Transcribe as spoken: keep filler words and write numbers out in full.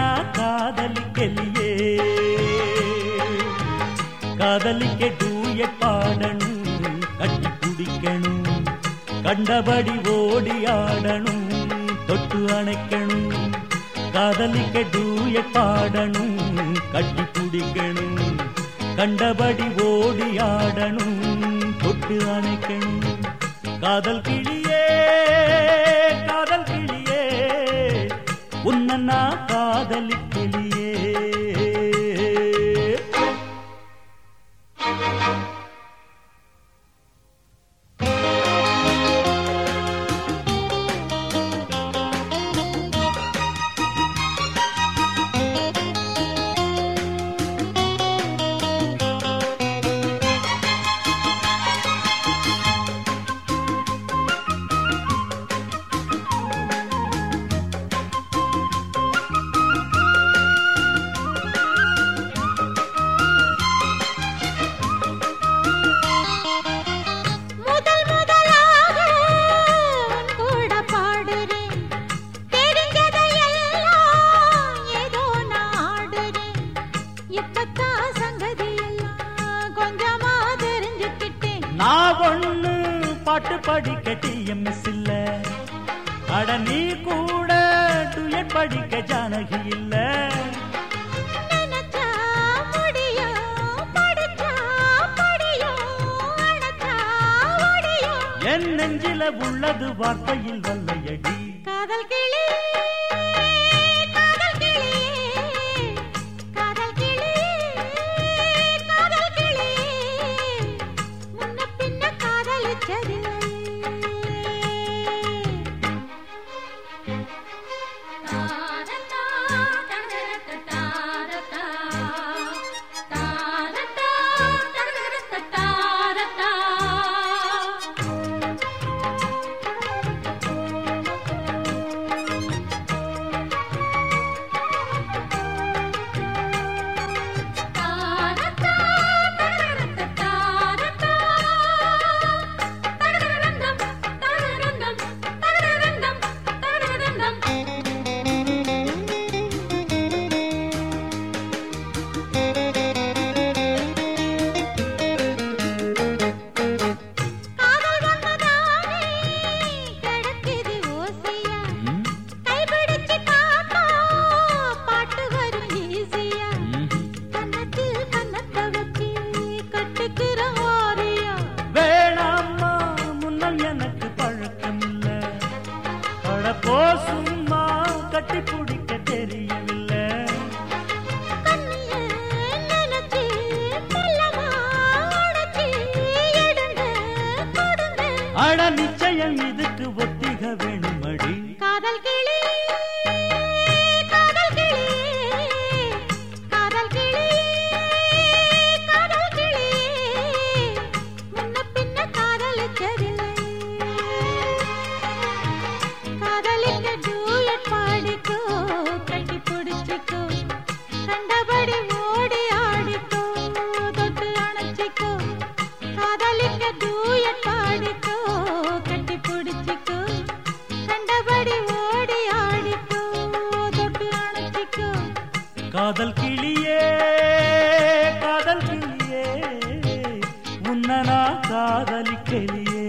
உன்னனா காதலிக்கலியே காதலிக்க டூயட் பாடணும் கட்டி குடிக்கணும் கண்டபடி ஓடி ஆடணும் தொட்டு அணைக்கணும் காதலிக்க டூயட் பாடணும் கட்டி குடிக்கணும் கண்டபடி ஓடி ஆடணும் தொட்டு அணைக்கணும் காதல் கிளியே காதல் கிளியே உன்னனா காதலிக்கலியே நான் ஒண்ணு பாட்டு படிக்க டிஎம்எஸ் இல்ல அட நீ கூட டுயட் படிக்க ஜானகி இல்ல என் நெஞ்சில உள்ளது வார்த்தையில் வல்லையடி காதல் கிளி சும்மா கட்டி பிடிக்க தெரியவில்லை அட நிச்சயம் இதுக்கு ஒத்திக வேணுமடி காதல் கிளி காதல் கிளியே காதல் கிளியே உன்னனா காதலிக்கலியே